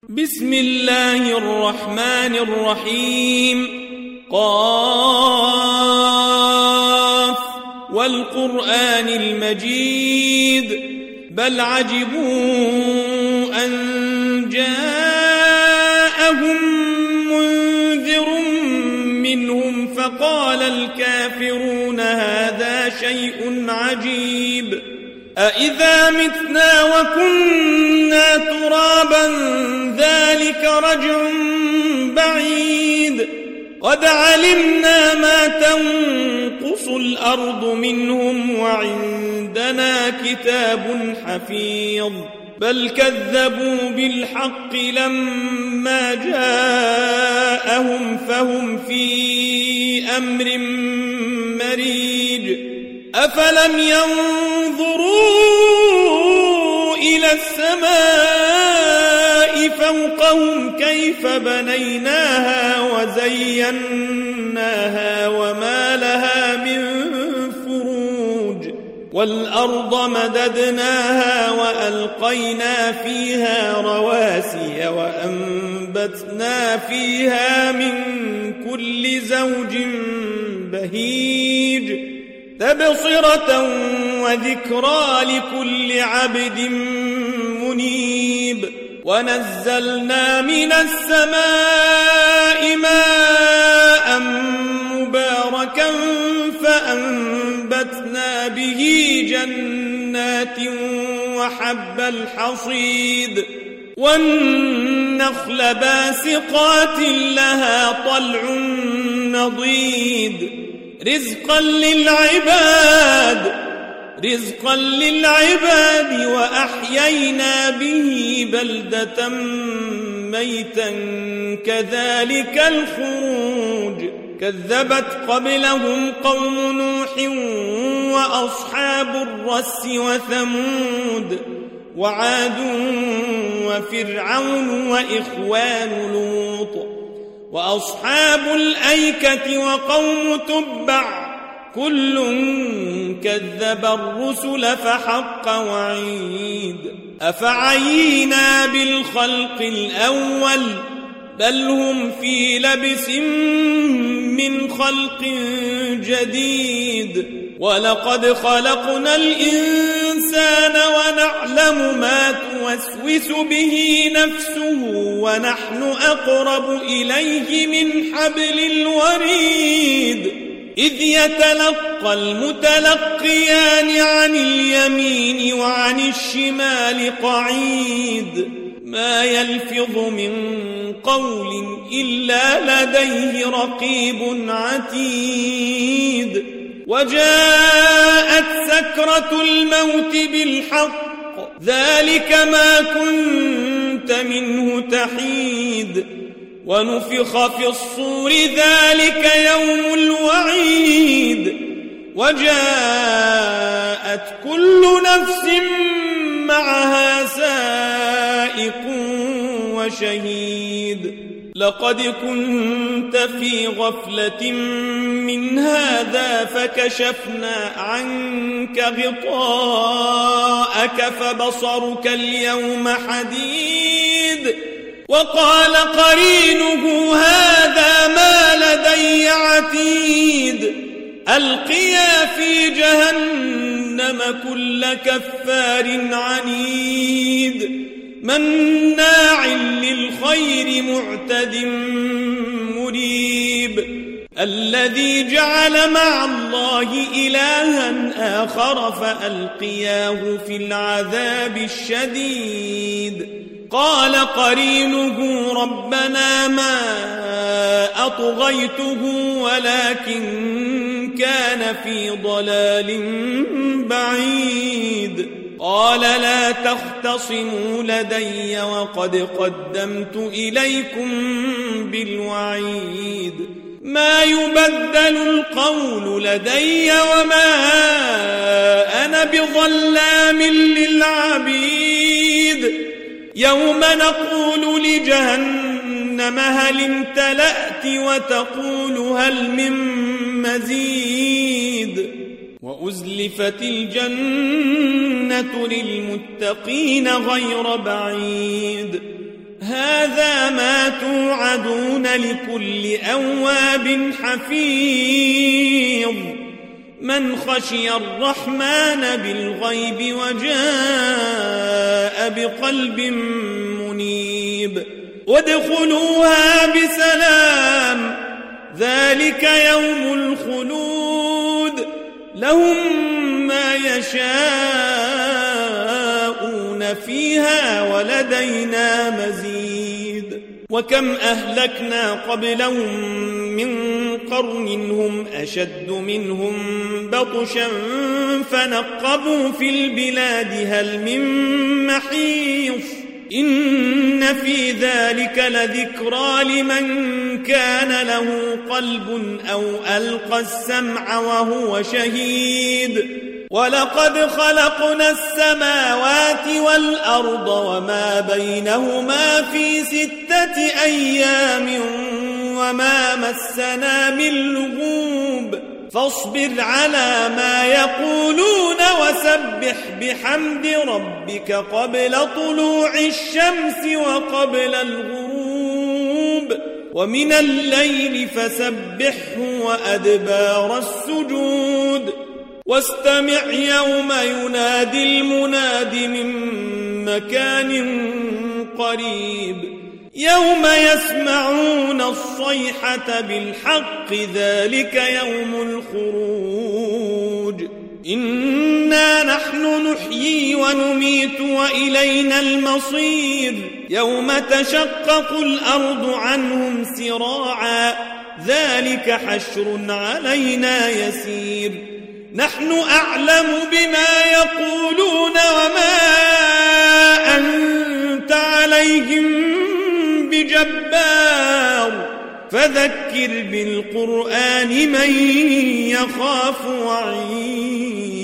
بسم الله الرحمن الرحيم قاف والقرآن المجيد بل عجبوا أن جاءهم منذر منهم فقال الكافرون هذا شيء عجيب أإذا متنا وكنا ترابا ذلك رجع بعيد قد علمنا ما تنقص الأرض منهم وعندنا كتاب حفيظ بل كذبوا بالحق لما جاءهم فهم في أمر مريج أفلم ينظروا إلى السماء فوقهم كيف بنيناها وزيناها وما لها من فروج والأرض مددناها وألقينا فيها رواسي وأنبتنا فيها من كل زوج بهيج تبصرة وذكرى لكل عبد منيب ونزلنا من السماء ماء مباركا فأنبتنا به جنات وحب الحصيد والنخل باسقات لها طلع نضيد رزقا للعباد وأحيينا به بلدة ميتا كذلك الخروج كذبت قبلهم قوم نوح وأصحاب الرس وثمود وعاد وفرعون وإخوان لوط وأصحاب الأيكة وقوم تبع كل كذب الرسل فحق وعيد أفعينا بالخلق الأول بل هم في لبس من خلق جديد ولقد خلقنا الإنسان ونعلم ما توسوس به نفسه ونحن أقرب إليه من حبل الوريد إذ يتلقى المتلقيان عن اليمين وعن الشمال قعيد ما يلفظ من قول إلا لديه رقيب عتيد وجاءت سكرة الموت بالحق ذلك ما كنت منه تحيد ونفخ في الصور ذلك يوم الوعيد وجاءت كل نفس معها سائق وشهيد لقد كنت في غفلة من هذا فكشفنا عنك غطاءك فبصرك اليوم حديد وقال قرينه هذا ما لدي عتيد ألقيا في جهنم كل كفار عنيد مناع للخير معتد مريب الذي جعل مع الله إلها آخر فألقياه في العذاب الشديد قال قرينه ربنا ما أطغيته ولكن كان في ضلال بعيد قال لا تختصموا لدي وقد قدمت إليكم بالوعيد ما يبدل القول لدي وما أنا بظلام للعبيد يوم نقول لجهنم هل امتلأت وتقول هل من مزيد وأزلفت الجنة للمتقين غير بعيد هذا ما توعدون لكل أواب حفيظ من خشي الرحمن بالغيب وجاء بقلب منيب وادخلوها بسلام ذلك يوم الخلود لهم ما يشاءون فيها ولدينا مزيد وكم أهلكنا قبلهم من قرن هم أشد منهم بطشا فنقبوا في البلاد هل من محيص إن في ذلك لذكرى لمن كان له قلب أو ألقى السمع وهو شهيد ولقد خلقنا السماوات والأرض وما بينهما في 6 أيام وما مسنا من لغوب فاصبر على ما يقولون وسبح بحمد ربك قبل طلوع الشمس وقبل الغروب ومن الليل فسبحه وأدبار السجود واستمع يوم ينادي المناد من مكان قريب يوم يسمعون الصيحة بالحق ذلك يوم الخروج إنا نحن نحيي ونميت وإلينا المصير يوم تشقق الأرض عنهم سراعا ذلك حشر علينا يسير نحن أعلم بما يقولون وما أنت عليهم بجبار فذكر بالقرآن من يخاف وعيد